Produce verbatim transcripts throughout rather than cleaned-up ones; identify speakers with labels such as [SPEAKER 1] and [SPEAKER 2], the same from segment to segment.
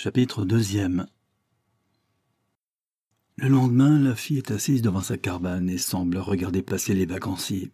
[SPEAKER 1] Chapitre deuxième. Le lendemain, la fille est assise devant sa caravane et semble regarder passer les vacanciers.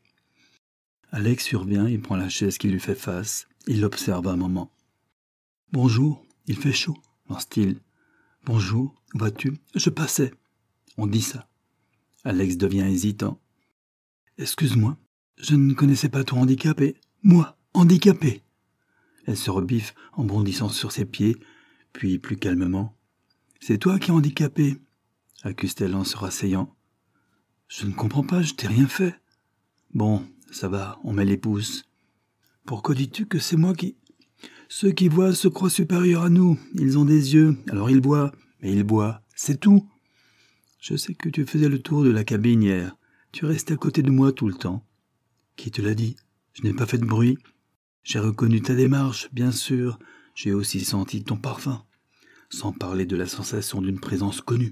[SPEAKER 1] Alex survient et prend la chaise qui lui fait face. Il l'observe un moment. « Bonjour, il fait chaud, lance-t-il. »« Bonjour, où vas-tu ? Je passais. » On dit ça. Alex devient hésitant. « Excuse-moi, je ne connaissais pas ton handicap et... Moi, handicapé !» Elle se rebiffe en bondissant sur ses pieds, puis plus calmement. « C'est toi qui es handicapé !» accuse-t-elle en se rasseyant. « Je ne comprends pas, je t'ai rien fait. »« Bon, ça va, on met les pouces. »« Pourquoi dis-tu que c'est moi qui... » ?»« Ceux qui voient se croient supérieurs à nous. Ils ont des yeux, alors ils voient. Mais ils voient, c'est tout. Je sais que tu faisais le tour de la cabine hier. Tu restais à côté de moi tout le temps. Qui te l'a dit ? Je n'ai pas fait de bruit. J'ai reconnu ta démarche, bien sûr. J'ai aussi senti ton parfum. Sans parler de la sensation d'une présence connue.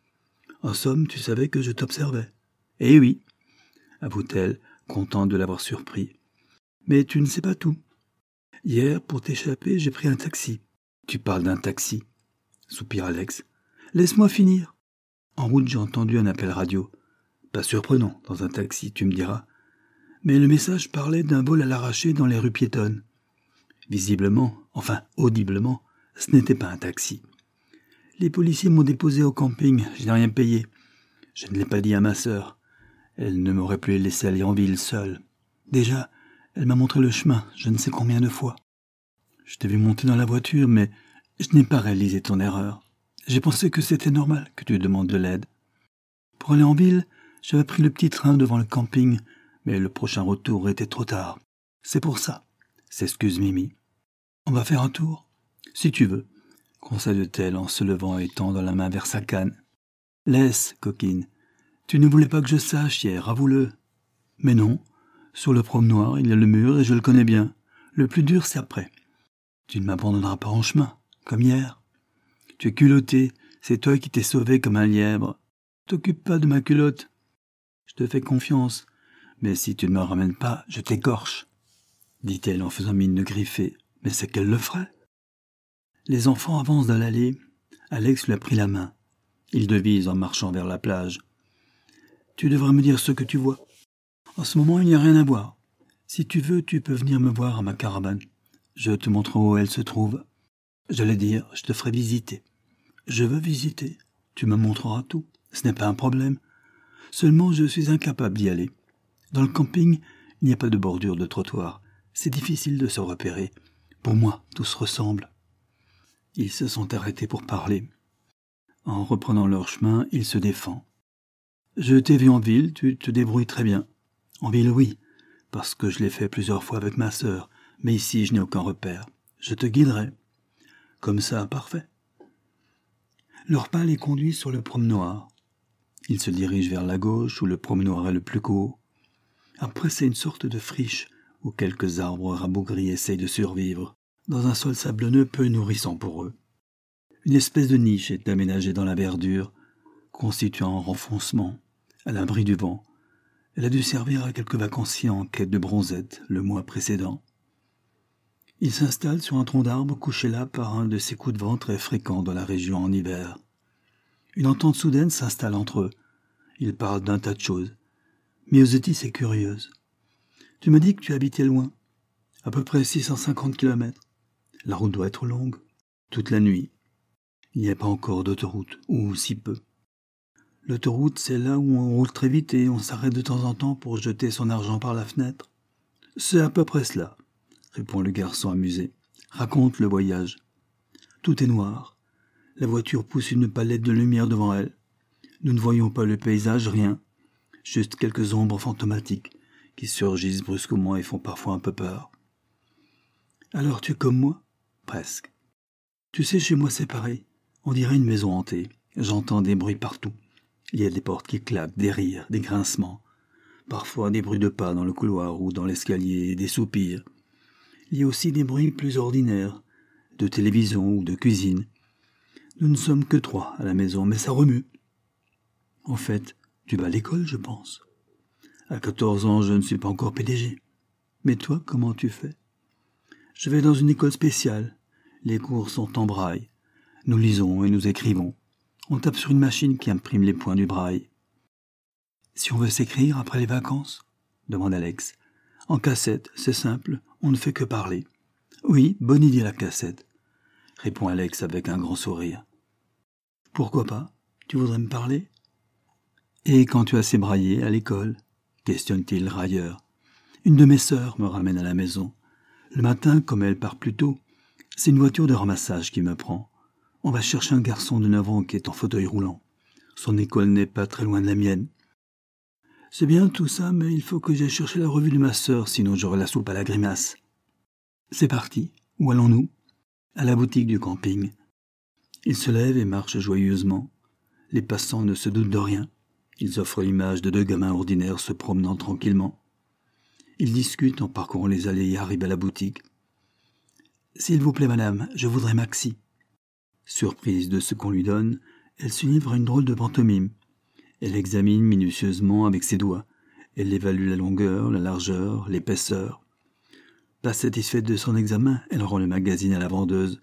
[SPEAKER 1] En somme, tu savais que je t'observais. Eh oui, avoue-t-elle, contente de l'avoir surpris. Mais tu ne sais pas tout. Hier, pour t'échapper, j'ai pris un taxi. Tu parles d'un taxi, soupire Alex. Laisse-moi finir. En route, j'ai entendu un appel radio. Pas surprenant, dans un taxi, tu me diras. Mais le message parlait d'un vol à l'arraché dans les rues piétonnes. Visiblement, enfin audiblement, ce n'était pas un taxi. Les policiers m'ont déposé au camping, je n'ai rien payé. Je ne l'ai pas dit à ma sœur. Elle ne m'aurait plus laissé aller en ville seule. Déjà, elle m'a montré le chemin, je ne sais combien de fois. Je t'ai vu monter dans la voiture, mais je n'ai pas réalisé ton erreur. J'ai pensé que c'était normal que tu demandes de l'aide. Pour aller en ville, j'avais pris le petit train devant le camping, mais le prochain retour était trop tard. C'est pour ça, s'excuse Mimi. On va faire un tour, si tu veux, conseille-t-elle en se levant et tendant la main vers sa canne. Laisse, coquine. Tu ne voulais pas que je sache hier, avoue-le. Mais non, sur le promenoir, il y a le mur et je le connais bien. Le plus dur, c'est après. Tu ne m'abandonneras pas en chemin, comme hier. Tu es culotté, c'est toi qui t'es sauvé comme un lièvre. T'occupe pas de ma culotte. Je te fais confiance, mais si tu ne me ramènes pas, je t'écorche, dit-elle en faisant mine de griffer. Mais c'est qu'elle le ferait. Les enfants avancent dans l'allée. Alex lui a pris la main. Il devise en marchant vers la plage. Tu devrais me dire ce que tu vois. En ce moment, il n'y a rien à voir. Si tu veux, tu peux venir me voir à ma caravane. Je te montrerai où elle se trouve. J'allais dire, je te ferai visiter. Je veux visiter. Tu me montreras tout. Ce n'est pas un problème. Seulement, je suis incapable d'y aller. Dans le camping, il n'y a pas de bordure de trottoir. C'est difficile de se repérer. Pour moi, tout se ressemble. Ils se sont arrêtés pour parler. En reprenant leur chemin, il se défend. Je t'ai vu en ville, tu te débrouilles très bien. En ville, oui, parce que je l'ai fait plusieurs fois avec ma sœur, mais ici, je n'ai aucun repère. Je te guiderai. Comme ça, parfait. Leur pas les conduit sur le promenoir. Ils se dirigent vers la gauche, où le promenoir est le plus court. Après, c'est une sorte de friche, où quelques arbres rabougris essayent de survivre, dans un sol sablonneux peu nourrissant pour eux. Une espèce de niche est aménagée dans la verdure, constituant un renfoncement, à l'abri du vent. Elle a dû servir à quelques vacanciers en quête de bronzette le mois précédent. Ils s'installent sur un tronc d'arbre couché là par un de ces coups de vent très fréquents dans la région en hiver. Une entente soudaine s'installe entre eux. Ils parlent d'un tas de choses. Myosotis est curieuse. Tu m'as dit que tu habitais loin, à peu près six cent cinquante kilomètres. La route doit être longue, toute la nuit. Il n'y a pas encore d'autoroute, ou si peu. L'autoroute, c'est là où on roule très vite et on s'arrête de temps en temps pour jeter son argent par la fenêtre. C'est à peu près cela, répond le garçon amusé. Raconte le voyage. Tout est noir. La voiture pousse une palette de lumière devant elle. Nous ne voyons pas le paysage, rien. Juste quelques ombres fantomatiques qui surgissent brusquement et font parfois un peu peur. Alors tu es comme moi ? Presque. Tu sais, chez moi c'est pareil. On dirait une maison hantée. J'entends des bruits partout. Il y a des portes qui claquent, des rires, des grincements. Parfois des bruits de pas dans le couloir ou dans l'escalier, des soupirs. Il y a aussi des bruits plus ordinaires, de télévision ou de cuisine. Nous ne sommes que trois à la maison, mais ça remue. En fait, tu vas à l'école, je pense. À quatorze ans, je ne suis pas encore P D G. Mais toi, comment tu fais ? Je vais dans une école spéciale. Les cours sont en braille. Nous lisons et nous écrivons. On tape sur une machine qui imprime les points du braille. Si on veut s'écrire après les vacances ? Demande Alex. En cassette, c'est simple, on ne fait que parler. Oui, bonne idée la cassette, répond Alex avec un grand sourire. Pourquoi pas ? Tu voudrais me parler ? Et quand tu as assez braillé à l'école ? Questionne-t-il railleur. Une de mes sœurs me ramène à la maison. Le matin, comme elle part plus tôt, c'est une voiture de ramassage qui me prend. On va chercher un garçon de neuf ans qui est en fauteuil roulant. Son école n'est pas très loin de la mienne. C'est bien tout ça, mais il faut que j'aille chercher la revue de ma sœur, sinon j'aurai la soupe à la grimace. C'est parti. Où allons-nous ? À la boutique du camping. Il se lève et marche joyeusement. Les passants ne se doutent de rien. Ils offrent l'image de deux gamins ordinaires se promenant tranquillement. Ils discutent en parcourant les allées et arrivent à la boutique. « S'il vous plaît, madame, je voudrais Maxi. » Surprise de ce qu'on lui donne, elle se livre à une drôle de pantomime. Elle examine minutieusement avec ses doigts. Elle évalue la longueur, la largeur, l'épaisseur. Pas satisfaite de son examen, elle rend le magazine à la vendeuse.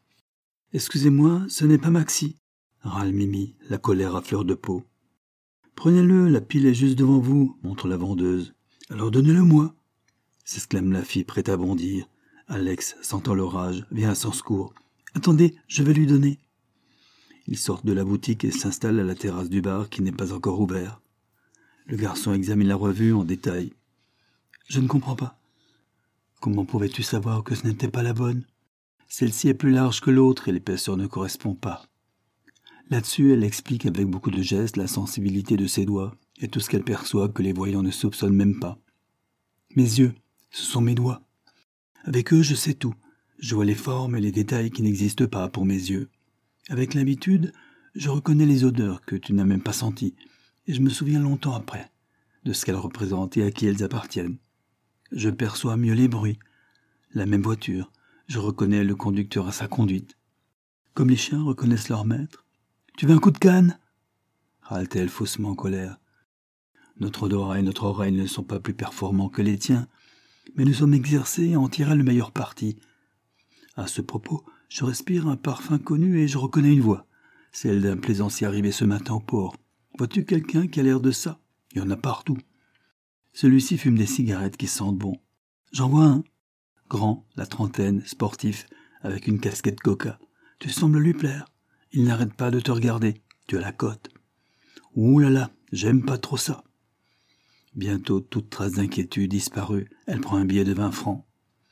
[SPEAKER 1] « Excusez-moi, ce n'est pas Maxi, » râle Mimi, la colère à fleur de peau. « Prenez-le, la pile est juste devant vous, » montre la vendeuse. « Alors donnez-le-moi » s'exclame la fille prête à bondir. Alex, sentant l'orage, vient à son secours. « Attendez, je vais lui donner. » Ils sortent de la boutique et s'installent à la terrasse du bar qui n'est pas encore ouvert. Le garçon examine la revue en détail. « Je ne comprends pas. Comment pouvais-tu savoir que ce n'était pas la bonne ? Celle-ci est plus large que l'autre et l'épaisseur ne correspond pas. » Là-dessus, elle explique avec beaucoup de gestes la sensibilité de ses doigts et tout ce qu'elle perçoit que les voyants ne soupçonnent même pas. « Mes yeux, ce sont mes doigts. Avec eux, je sais tout. Je vois les formes et les détails qui n'existent pas pour mes yeux. Avec l'habitude, je reconnais les odeurs que tu n'as même pas senties, et je me souviens longtemps après de ce qu'elles représentent et à qui elles appartiennent. Je perçois mieux les bruits. La même voiture, je reconnais le conducteur à sa conduite. Comme les chiens reconnaissent leur maître. Tu veux un coup de canne ? Râle-t-elle faussement en colère. Notre odorat et notre oreille ne sont pas plus performants que les tiens, mais nous sommes exercés à en tirer le meilleur parti. À ce propos, je respire un parfum connu et je reconnais une voix, celle d'un plaisancier arrivé ce matin au port. Vois-tu quelqu'un qui a l'air de ça ? Il y en a partout. Celui-ci fume des cigarettes qui sentent bon. J'en vois un. Grand, la trentaine, sportif, avec une casquette coca. Tu sembles lui plaire. Il n'arrête pas de te regarder. Tu as la cote. Ouh là là, j'aime pas trop ça. Bientôt, toute trace d'inquiétude disparue. Elle prend un billet de vingt francs.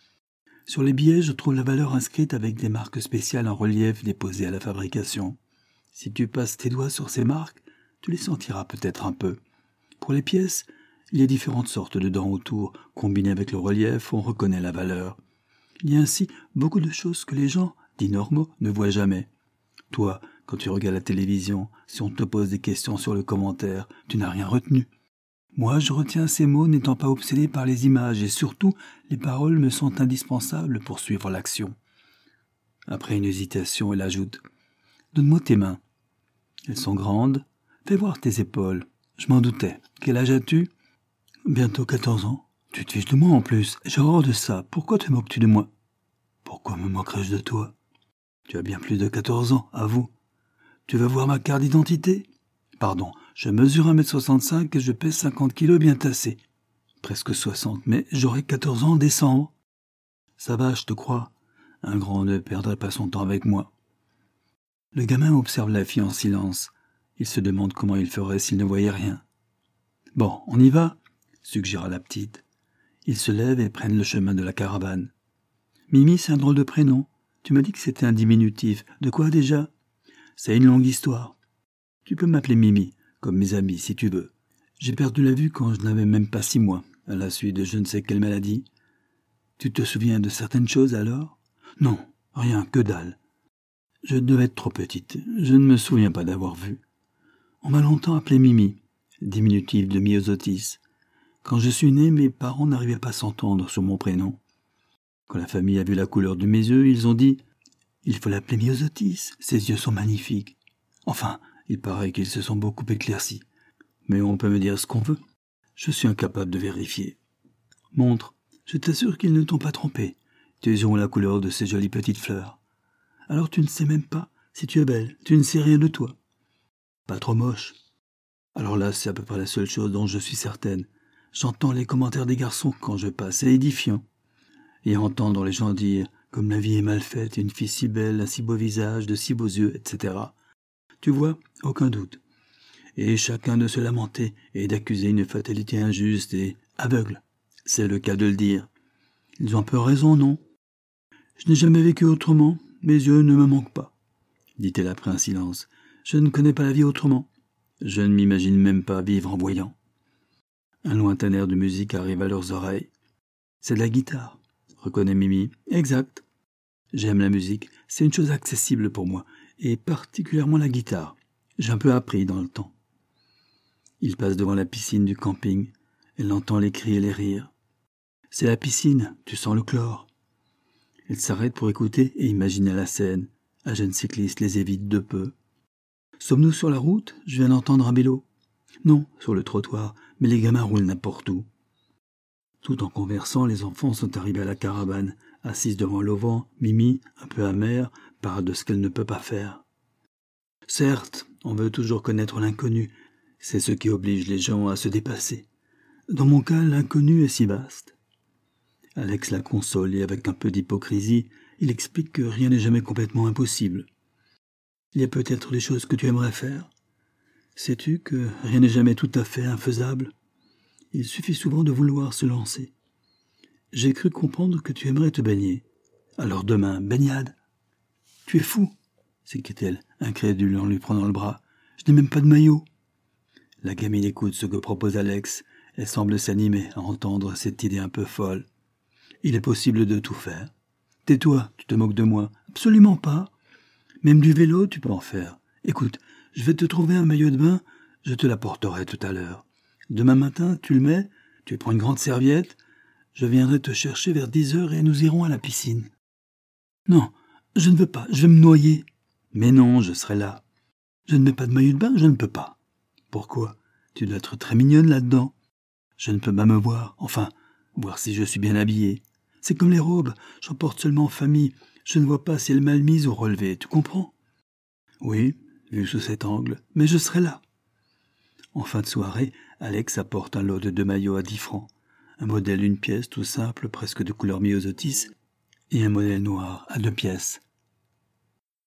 [SPEAKER 1] Sur les billets, je trouve la valeur inscrite avec des marques spéciales en relief déposées à la fabrication. Si tu passes tes doigts sur ces marques, tu les sentiras peut-être un peu. Pour les pièces, il y a différentes sortes de dents autour. Combinées avec le relief, on reconnaît la valeur. Il y a ainsi beaucoup de choses que les gens, dits normaux, ne voient jamais. Toi, quand tu regardes la télévision, si on te pose des questions sur le commentaire, tu n'as rien retenu. Moi, je retiens ces mots n'étant pas obsédé par les images et surtout, les paroles me sont indispensables pour suivre l'action. Après une hésitation, elle ajoute « Donne-moi tes mains. » Elles sont grandes. Fais voir tes épaules. Je m'en doutais. Quel âge as-tu ? Bientôt quatorze ans. Tu te fiches de moi en plus. J'ai horreur de ça. Pourquoi te moques-tu de moi ? Pourquoi me moquerais-je de toi ? Tu as bien plus de quatorze ans, avoue. Tu veux voir ma carte d'identité ? Pardon, je mesure un mètre soixante-cinq et je pèse cinquante kilos bien tassés. Presque soixante, mais j'aurai quatorze ans en décembre. Ça va, je te crois. Un grand ne perdrait pas son temps avec moi. Le gamin observe la fille en silence. Il se demande comment il ferait s'il ne voyait rien. Bon, on y va ? Suggéra la petite. Ils se lèvent et prennent le chemin de la caravane. Mimi, c'est un drôle de prénom. Tu m'as dit que c'était un diminutif. De quoi déjà ? C'est une longue histoire. Tu peux m'appeler Mimi, comme mes amis, si tu veux. J'ai perdu la vue quand je n'avais même pas six mois, à la suite de je ne sais quelle maladie. Tu te souviens de certaines choses alors ? Non, rien, que dalle. Je devais être trop petite. Je ne me souviens pas d'avoir vu. On m'a longtemps appelé Mimi, diminutif de Myosotis. Quand je suis né, mes parents n'arrivaient pas à s'entendre sur mon prénom. Quand la famille a vu la couleur de mes yeux, ils ont dit « Il faut l'appeler Myosotis, ses yeux sont magnifiques. » Enfin, il paraît qu'ils se sont beaucoup éclaircis. Mais on peut me dire ce qu'on veut. Je suis incapable de vérifier. Montre, je t'assure qu'ils ne t'ont pas trompé. Tes yeux ont la couleur de ces jolies petites fleurs. Alors tu ne sais même pas Si tu es belle, tu ne sais rien de toi. Pas trop moche. Alors là, c'est à peu près la seule chose dont je suis certaine. J'entends les commentaires des garçons quand je passe, c'est édifiant. Et entendre les gens dire « comme la vie est mal faite, une fille si belle, un si beau visage, de si beaux yeux, et cetera » Tu vois, aucun doute. Et chacun de se lamenter et d'accuser une fatalité injuste et aveugle. C'est le cas de le dire. Ils ont un peu raison, non? Je n'ai jamais vécu autrement, mes yeux ne me manquent pas, dit-elle après un silence. Je ne connais pas la vie autrement. Je ne m'imagine même pas vivre en voyant. Un lointain air de musique arrive à leurs oreilles. C'est de la guitare, reconnaît Mimi. Exact. J'aime la musique, c'est une chose accessible pour moi, et particulièrement la guitare. J'ai un peu appris dans le temps. Il passe devant la piscine du camping. Elle entend les cris et les rires. C'est la piscine, tu sens le chlore. Elle s'arrête pour écouter et imaginer la scène. Un jeune cycliste les évite de peu. Sommes-nous sur la route? Je viens d'entendre un vélo. Non, sur le trottoir, mais les gamins roulent n'importe où. Tout en conversant, les enfants sont arrivés à la caravane. Assise devant l'auvent, Mimi, un peu amère, parle de ce qu'elle ne peut pas faire. Certes, on veut toujours connaître l'inconnu. C'est ce qui oblige les gens à se dépasser. Dans mon cas, l'inconnu est si vaste. Alex la console et avec un peu d'hypocrisie, il explique que rien n'est jamais complètement impossible. Il y a peut-être des choses que tu aimerais faire. Sais-tu que rien n'est jamais tout à fait infaisable? Il suffit souvent de vouloir se lancer. J'ai cru comprendre que tu aimerais te baigner. Alors demain, baignade. Tu es fou, s'écrie-t-elle, incrédule en lui prenant le bras. Je n'ai même pas de maillot. La gamine écoute ce que propose Alex. Elle semble s'animer à entendre cette idée un peu folle. Il est possible de tout faire. Tais-toi, tu te moques de moi. Absolument pas. Même du vélo, tu peux en faire. Écoute, je vais te trouver un maillot de bain, je te l'apporterai tout à l'heure. Demain matin, tu le mets, tu prends une grande serviette, je viendrai te chercher vers dix heures et nous irons à la piscine. Non, je ne veux pas, je vais me noyer. Mais non, je serai là. Je ne mets pas de maillot de bain, je ne peux pas. Pourquoi? Tu dois être très mignonne là-dedans. Je ne peux pas me voir, enfin, voir si je suis bien habillée. C'est comme les robes, j'en porte seulement en famille. Je ne vois pas si elle est mal mise ou relevée, tu comprends? Oui, vu sous cet angle, mais je serai là. En fin de soirée, Alex apporte un lot de deux maillots à dix francs. Un modèle une pièce tout simple, presque de couleur myosotis, et un modèle noir à deux pièces.